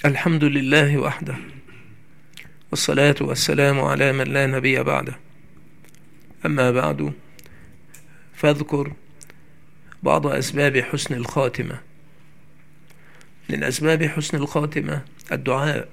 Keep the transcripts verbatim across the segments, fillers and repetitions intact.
الحمد لله وحده، والصلاة والسلام على من لا نبي بعده. أما بعد، فاذكر بعض أسباب حسن الخاتمة. من أسباب حسن الخاتمة الدعاء.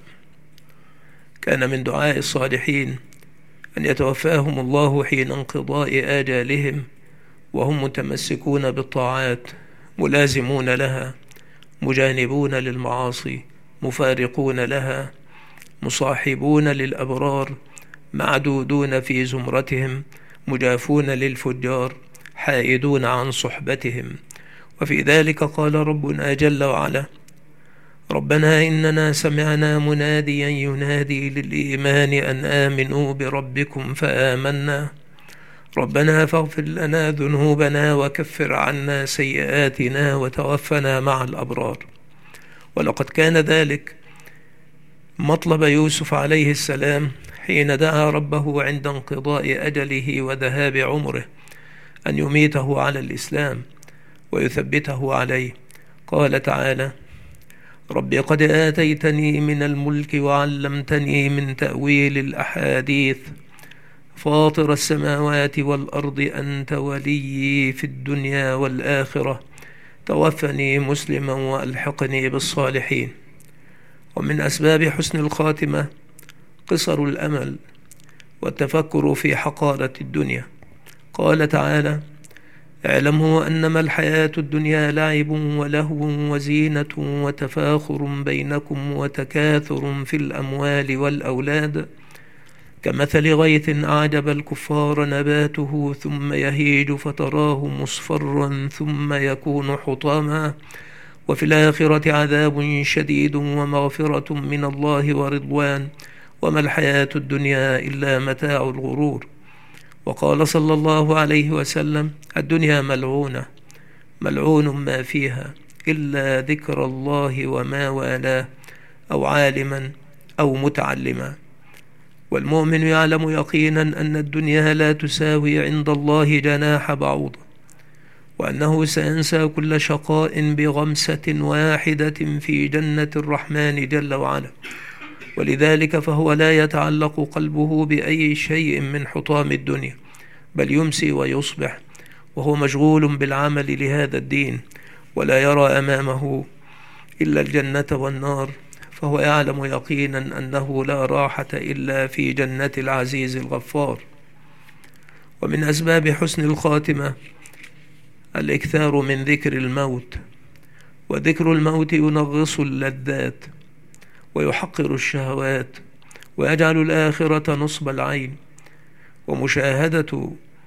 كان من دعاء الصالحين أن يتوفاهم الله حين انقضاء آجالهم وهم متمسكون بالطاعات، ملازمون لها، مجانبون للمعاصي، مفارقون لها، مصاحبون للأبرار، معدودون في زمرتهم، مجافون للفجار، حائدون عن صحبتهم. وفي ذلك قال ربنا جل وعلا: ربنا إننا سمعنا مناديا ينادي للإيمان أن آمنوا بربكم فآمنا ربنا فاغفر لنا ذنوبنا وكفر عنا سيئاتنا وتوفنا مع الأبرار. ولقد كان ذلك مطلب يوسف عليه السلام حين دعا ربه عند انقضاء أجله وذهاب عمره أن يميته على الإسلام ويثبته عليه. قال تعالى: رب قد آتيتني من الملك وعلمتني من تأويل الأحاديث فاطر السماوات والأرض أنت وليي في الدنيا والآخرة توفني مسلما وألحقني بالصالحين. ومن أسباب حسن الخاتمة قصر الأمل والتفكر في حقارة الدنيا. قال تعالى: اعلموا أنما الحياة الدنيا لعب ولهو وزينة وتفاخر بينكم وتكاثر في الأموال والأولاد كمثل غيث أعجب الكفار نباته ثم يهيج فتراه مصفرا ثم يكون حطاما وفي الآخرة عذاب شديد ومغفرة من الله ورضوان وما الحياة الدنيا إلا متاع الغرور. وقال صلى الله عليه وسلم: الدنيا ملعونة ملعون ما فيها إلا ذكر الله وما والاه أو عالما أو متعلما. والمؤمن يعلم يقينا أن الدنيا لا تساوي عند الله جناح بعوضة، وأنه سينسى كل شقاء بغمسة واحدة في جنة الرحمن جل وعلا. ولذلك فهو لا يتعلق قلبه بأي شيء من حطام الدنيا، بل يمسي ويصبح وهو مشغول بالعمل لهذا الدين، ولا يرى أمامه إلا الجنة والنار، فهو يعلم يقينا أنه لا راحة إلا في جنة العزيز الغفار. ومن أسباب حسن الخاتمة الإكثار من ذكر الموت. وذكر الموت ينغص اللذات ويحقر الشهوات ويجعل الآخرة نصب العين. ومشاهدة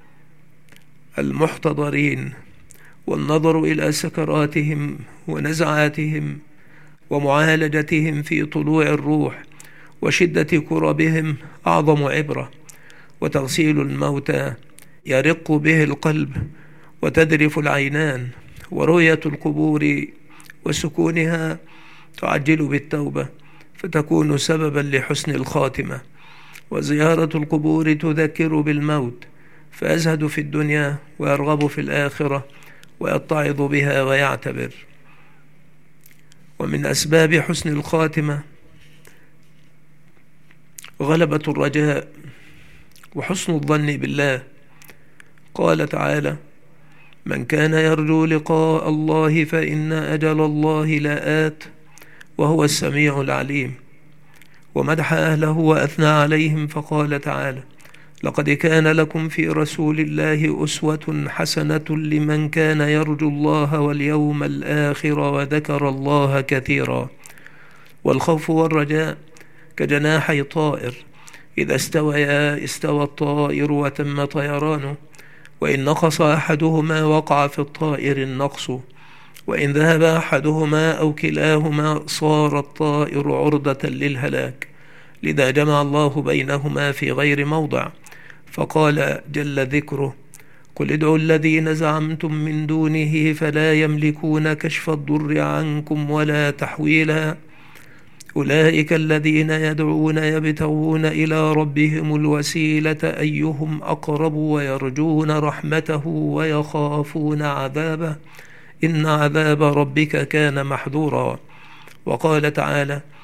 المحتضرين والنظر إلى سكراتهم ونزعاتهم ومعالجتهم في طلوع الروح وشدة كربهم أعظم عبرة. وتغسيل الموتى يرق به القلب وتذرف العينان، ورؤية القبور وسكونها تعجل بالتوبة فتكون سببا لحسن الخاتمة. وزيارة القبور تذكر بالموت فيزهد في الدنيا ويرغب في الآخرة ويتعظ بها ويعتبر. ومن أسباب حسن الخاتمة غلبة الرجاء وحسن الظن بالله. قال تعالى: من كان يرجو لقاء الله فإن أجل الله لآت وهو السميع العليم. ومدح أهله وأثنى عليهم فقال تعالى: لقد كان لكم في رسول الله أسوة حسنة لمن كان يرجو الله واليوم الآخر وذكر الله كثيرا. والخوف والرجاء كجناحي طائر، إذا استويا استوى الطائر وتم طيرانه، وإن نقص أحدهما وقع في الطائر النقص، وإن ذهب أحدهما أو كلاهما صار الطائر عرضة للهلاك. لذا جمع الله بينهما في غير موضع، فقال جل ذكره: قل ادعوا الذين زعمتم من دونه فلا يملكون كشف الضر عنكم ولا تحويلا أولئك الذين يدعون يبتغون إلى ربهم الوسيلة أيهم أقرب ويرجون رحمته ويخافون عذابه إن عذاب ربك كان محذورا. وقال تعالى: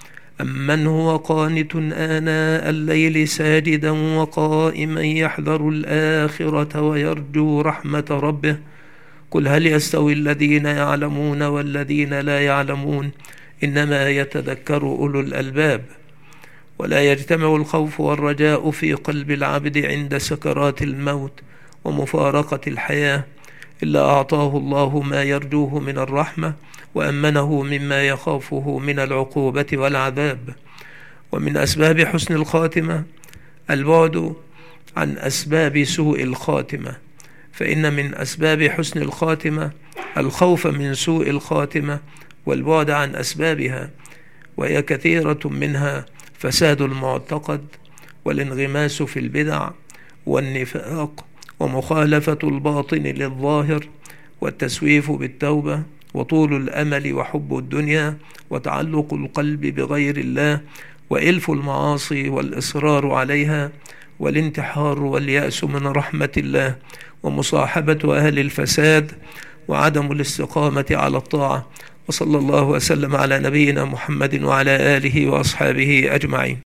أمن هو قانت آناء الليل ساجدا وقائما يحذر الآخرة ويرجو رحمة ربه قل هل يستوي الذين يعلمون والذين لا يعلمون إنما يتذكر أولو الألباب. ولا يجتمع الخوف والرجاء في قلب العبد عند سكرات الموت ومفارقة الحياة إلا أعطاه الله ما يرجوه من الرحمة وأمنه مما يخافه من العقوبة والعذاب. ومن أسباب حسن الخاتمة البعد عن أسباب سوء الخاتمة، فإن من أسباب حسن الخاتمة الخوف من سوء الخاتمة والبعد عن أسبابها، وهي كثيرة منها فساد المعتقد والانغماس في البدع والنفاق ومخالفة الباطن للظاهر والتسويف بالتوبة وطول الأمل وحب الدنيا وتعلق القلب بغير الله وإلف المعاصي والإصرار عليها والانتحار واليأس من رحمة الله ومصاحبة أهل الفساد وعدم الاستقامة على الطاعة. وصلى الله وسلم على نبينا محمد وعلى آله وأصحابه أجمعين.